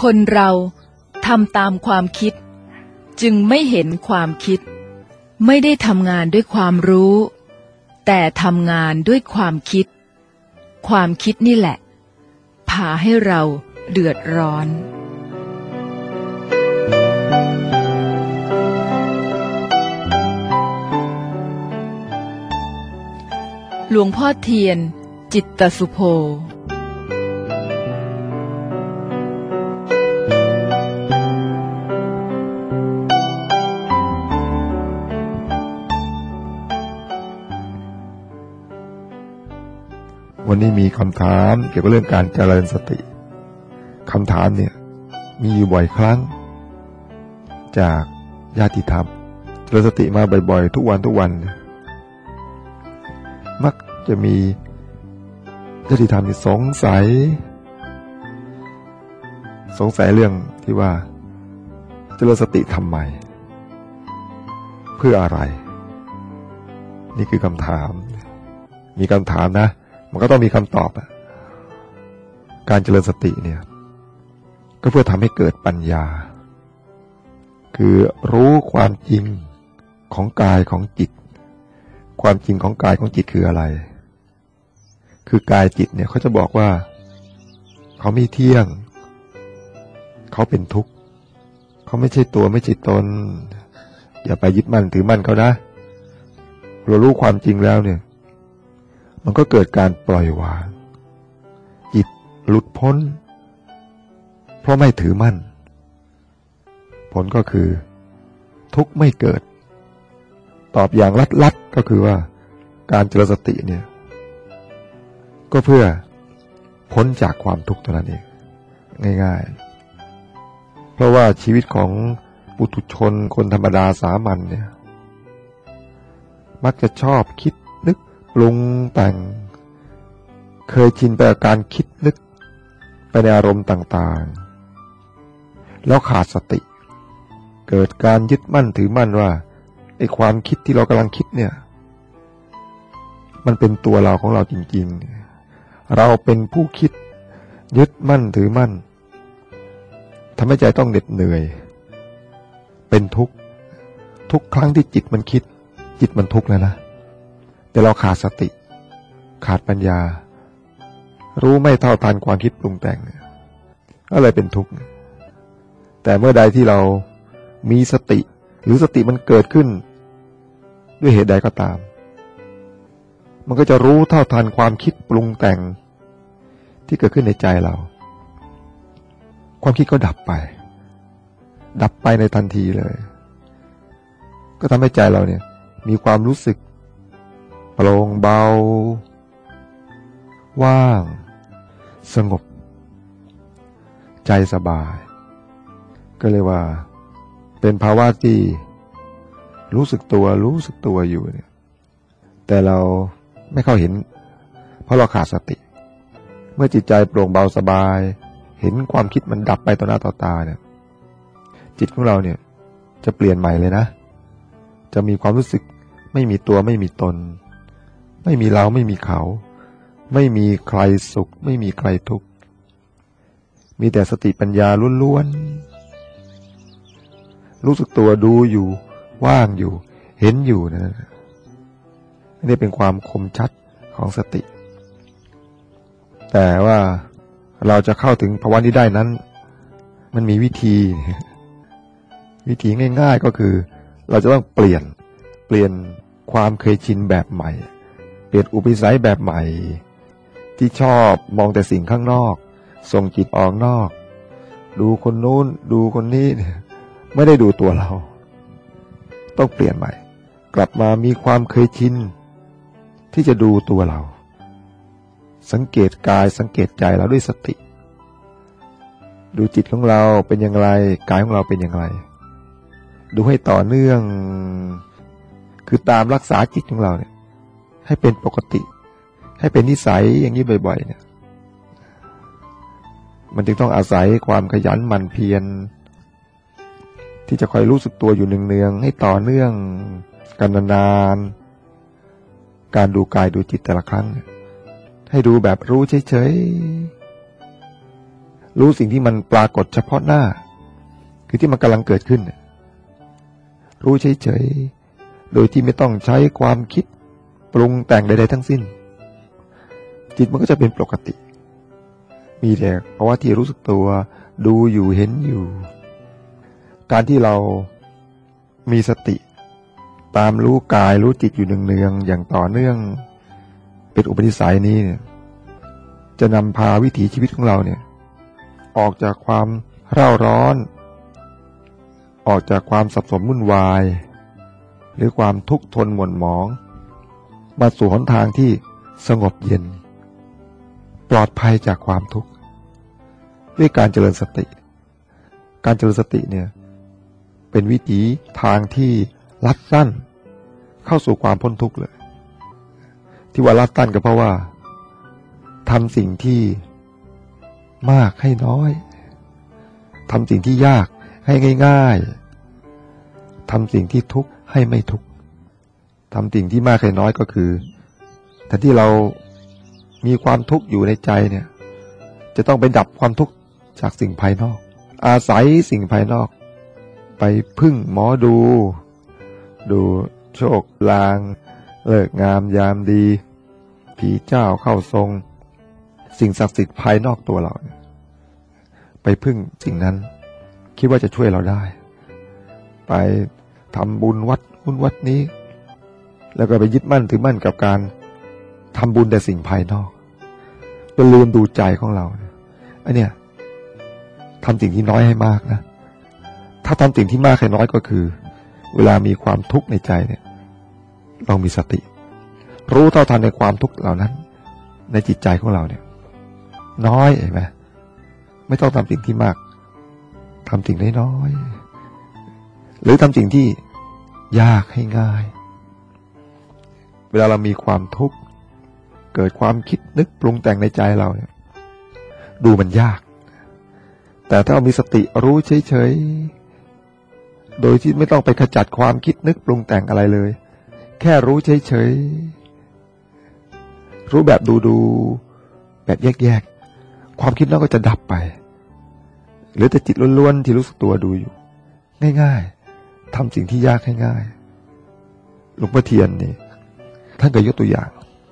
คนเราทำตามความคิดจึงไม่เห็นความคิดไม่ได้ทำงานด้วยความรู้แต่ทำงานด้วยความคิดความคิดนี่แหละพาให้เราเดือดร้อนหลวงพ่อเทียนจิตตสุโภวันนี้มีคำถามเกี่ยวกับเรื่องการเจริญสติคำถามเนี่ยมีอยู่บ่อยครั้งจากญาติธรรมเจริญสติมาบ่อยๆทุกวันมักจะมีญาติธรรมที่สงสัยเรื่องที่ว่าเจริญสติทำไมเพื่ออะไรนี่คือคำถามมีคำถามนะมันก็ต้องมีคำตอบการเจริญสติเนี่ยก็เพื่อทำให้เกิดปัญญาคือรู้ความจริงของกายของจิตความจริงของกายของจิตคืออะไรคือกายจิตเนี่ยเขาจะบอกว่าเขาไม่เที่ยงเขาเป็นทุกข์เขาไม่ใช่ตัวไม่ใช่ตนอย่าไปยึดมั่นถือมั่นเขานะเรารู้ความจริงแล้วเนี่ยมันก็เกิดการปล่อยวางจิตหลุดพ้นเพราะไม่ถือมั่นผลก็คือทุกข์ไม่เกิดตอบอย่างลัดๆก็คือว่าการเจริญสติเนี่ยก็เพื่อพ้นจากความทุกข์เท่านั้นเองง่ายๆเพราะว่าชีวิตของปุถุชนคนธรรมดาสามัญเนี่ยมักจะชอบคิดนึกปรุงแต่งเคยชินไปกับการคิดนึกไปในอารมณ์ต่างๆแล้วขาดสติเกิดการยึดมั่นถือมั่นว่าไอ้ความคิดที่เรากำลังคิดเนี่ยมันเป็นตัวเราของเราจริงๆเราเป็นผู้คิดยึดมั่นถือมั่นทำให้ใจต้องเหน็ดเหนื่อยเป็นทุกข์ทุกครั้งที่จิตมันคิดจิตมันทุกข์แล้วนะแต่เราขาดสติขาดปัญญารู้ไม่เท่าทันความคิดปรุงแต่งก็เลยเป็นทุกข์แต่เมื่อใดที่เรามีสติหรือสติมันเกิดขึ้นด้วยเหตุใดก็ตามมันก็จะรู้เท่าทันความคิดปรุงแต่งที่เกิดขึ้นในใจเราความคิดก็ดับไปในทันทีเลยก็ทำให้ใจเราเนี่ยมีความรู้สึกโปร่งเบาว่างสงบใจสบายก็เลยว่าเป็นภาวะที่รู้สึกตัวอยู่เนี่ยแต่เราไม่เข้าเห็นเพราะเราขาดสติเมื่อจิตใจโปร่งเบาสบายเห็นความคิดมันดับไปต่อหน้าต่อตาเนี่ยจิตของเราเนี่ยจะเปลี่ยนใหม่เลยนะจะมีความรู้สึกไม่มีตัวไม่มีตนไม่มีเราไม่มีเขาไม่มีใครสุขไม่มีใครทุกข์มีแต่สติปัญญาล้วนๆรู้สึกตัวดูอยู่ว่างอยู่เห็นอยู่นะนี่เป็นความคมชัดของสติแต่ว่าเราจะเข้าถึงภาวะนี้ได้นั้นมันมีวิธีง่ายๆก็คือเราจะต้องเปลี่ยนความเคยชินแบบใหม่เปลี่ยนอุปนิสัยแบบใหม่ที่ชอบมองแต่สิ่งข้างนอกส่งจิตออกนอกดูคนนู้นดูคนนี้ไม่ได้ดูตัวเราต้องเปลี่ยนใหม่กลับมามีความเคยชินที่จะดูตัวเราสังเกตกายสังเกตใจเราด้วยสติดูจิตของเราเป็นอย่างไรกายของเราเป็นอย่างไรดูให้ต่อเนื่องคือตามรักษาจิตของเราเนี่ยให้เป็นปกติให้เป็นนิสัยอย่างนี้บ่อยๆเนี่ยมันจึงต้องอาศัยความขยันหมั่นเพียรที่จะคอยรู้สึกตัวอยู่เนืองๆให้ต่อเนื่องกันนานๆการดูกายดูจิตแต่ละครั้งให้ดูแบบรู้เฉยรู้สิ่งที่มันปรากฏเฉพาะหน้าคือที่มันกำลังเกิดขึ้นรู้เฉยๆโดยที่ไม่ต้องใช้ความคิดปรุงแต่งใดๆทั้งสิ้นจิตมันก็จะเป็นปกติมีแต่ภาวะที่รู้สึกตัวดูอยู่เห็นอยู่การที่เรามีสติตามรู้กายรู้จิตอยู่เนืองๆอย่างต่อเนื่องเป็นอุปนิสัยนี้เนี่ยจะนำพาวิถีชีวิตของเราเนี่ยออกจากความเร่าร้อนออกจากความสับสนวุ่นวายหรือความทุกข์ทนหม่นหมองมาสู่หนทางที่สงบเย็นปลอดภัยจากความทุกข์ด้วยการเจริญสติการเจริญสติเนี่ยเป็นวิถีทางที่ลัดสั้นเข้าสู่ความพ้นทุกข์เลยที่ว่าลัดสั้นก็เพราะว่าทำสิ่งที่มากให้น้อยทำสิ่งที่ยากให้ง่ายๆทำสิ่งที่ทุกข์ให้ไม่ทุกข์ทำสิ่งที่มากให้น้อยก็คือแต่ที่เรามีความทุกข์อยู่ในใจเนี่ยจะต้องไปดับความทุกข์จากสิ่งภายนอกอาศัยสิ่งภายนอกไปพึ่งหมอดูโชคลางเลิกงามยามดีผีเจ้าเข้าทรงสิ่งศักดิ์สิทธิ์ภายนอกตัวเราไปพึ่งสิ่งนั้นคิดว่าจะช่วยเราได้ไปทำบุญวัดนี้แล้วก็ไปยึดมั่นถือมั่นกับการทำบุญแต่สิ่งภายนอกจนลืมดูใจของเราอันเนี้ยทำสิ่งที่น้อยให้มากนะถ้าทำสิ่งที่มากให้น้อยก็คือเวลามีความทุกข์ในใจเนี่ยเรามีสติรู้เท่าทันในความทุกข์เหล่านั้นในจิตใจของเราเนี่ยน้อยเห็นไหมไม่ต้องทำสิ่งที่มากทำสิ่งน้อยๆหรือทำสิ่งที่ยากให้ง่ายเวลาเรามีความทุกข์เกิดความคิดนึกปรุงแต่งในใจเราเนี่ยดูมันยากแต่ถ้าเรามีสติรู้เฉยๆโดยที่ไม่ต้องไปขจัดความคิดนึกปรุงแต่งอะไรเลยแค่รู้เฉยๆรู้แบบดูแบบแยกๆความคิดนั้นก็จะดับไปหรือแต่จิตล้วนๆที่รู้สึกตัวดูอยู่ง่ายๆทำสิ่งที่ยากให้ง่ายหลวงพ่อเทียนนี่ท่านก็ยกตัวอย่าง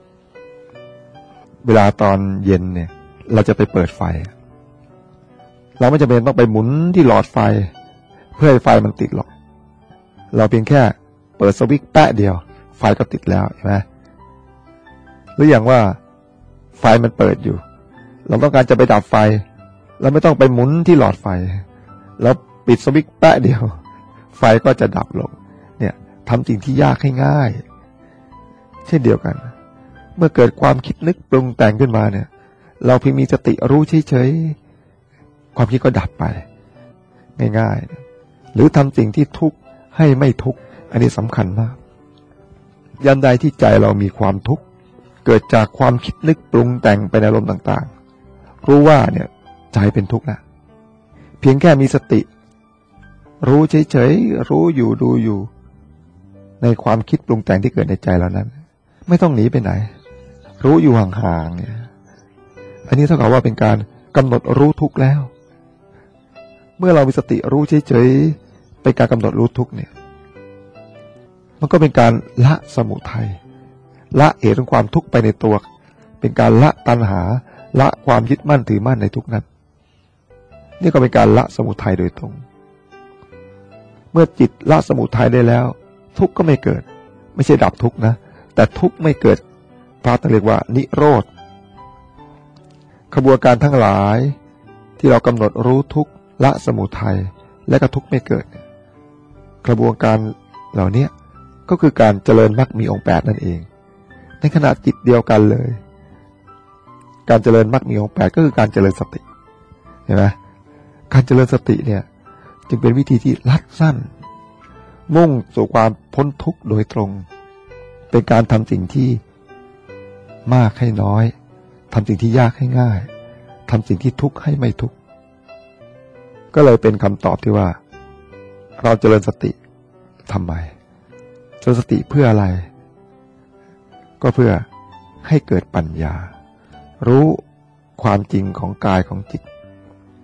เวลาตอนเย็นเนี่ยเราจะไปเปิดไฟเราไม่จำเป็นต้องไปหมุนที่หลอดไฟเพื่อให้ไฟมันติดหรอกเราเพียงแค่เปิดสวิตช์แป๊ะเดียวไฟก็ติดแล้วเห็นไหมหรืออย่างว่าไฟมันเปิดอยู่เราต้องการจะไปดับไฟเราไม่ต้องไปหมุนที่หลอดไฟแล้วปิดสวิตช์แป๊ะเดียวไฟก็จะดับลงเนี่ยทำสิ่งที่ยากให้ง่ายเช่นเดียวกันเมื่อเกิดความคิดนึกปรุงแต่งขึ้นมาเนี่ยเราเพียงมีสติรู้เฉยๆความคิดก็ดับไปง่ายๆหรือทำสิ่งที่ทุกข์ให้ไม่ทุกข์อันนี้สำคัญมากยันใดที่ใจเรามีความทุกข์เกิดจากความคิดนึกปรุงแต่งไปในอารมณ์ต่างๆรู้ว่าเนี่ยใจเป็นทุกข์นะเพียงแค่มีสติรู้เฉยๆรู้อยู่ดูอยู่ในความคิดปรุงแต่งที่เกิดในใจเรานั้นไม่ต้องหนีไปไหนรู้อยู่ห่างๆเนี่ยอันนี้เท่ากับว่าเป็นการกำหนดรู้ทุกข์แล้วเมื่อเรามีสติรู้เฉยๆเป็นการกำหนดรู้ทุกข์เนี่ยมันก็เป็นการละสมุทัยละเหตุของความทุกข์ไปในตัวเป็นการละตัณหาละความยึดมั่นถือมั่นในทุกข์นั้นนี่ก็เป็นการละสมุทัยโดยตรงเมื่อจิตละสมุทัยได้แล้วทุกข์ก็ไม่เกิดไม่ใช่ดับทุกข์นะแต่ทุกข์ไม่เกิดพระท่านเรียกว่านิโรธขบวนการทั้งหลายที่เรากำหนดรู้ทุกข์ละสมุทัยและก็ทุกข์ไม่เกิดกระบวนการเหล่านี้ก็คือการเจริญมรรคมีองค์8นั่นเองในขณะจิตเดียวกันเลยการเจริญมรรคมีองค์8ก็คือการเจริญสติเห็นไหมการเจริญสติเนี่ยจึงเป็นวิธีที่ลัดสั้นมุ่งสู่ความพ้นทุกข์โดยตรงเป็นการทำสิ่งที่มากให้น้อยทำสิ่งที่ยากให้ง่ายทำสิ่งที่ทุกข์ให้ไม่ทุกข์ก็เลยเป็นคำตอบที่ว่าเราเจริญสติทำไมเจริญสติเพื่ออะไรก็เพื่อให้เกิดปัญญารู้ความจริงของกายของจิต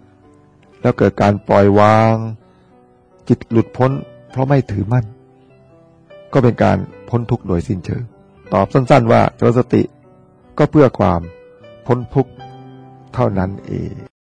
แล้วเกิดการปล่อยวางจิตหลุดพ้นเพราะไม่ถือมั่นก็เป็นการพ้นทุกข์โดยสิ้นเชิงตอบสั้นๆว่าเจริญสติก็เพื่อความพ้นทุกข์เท่านั้นเอง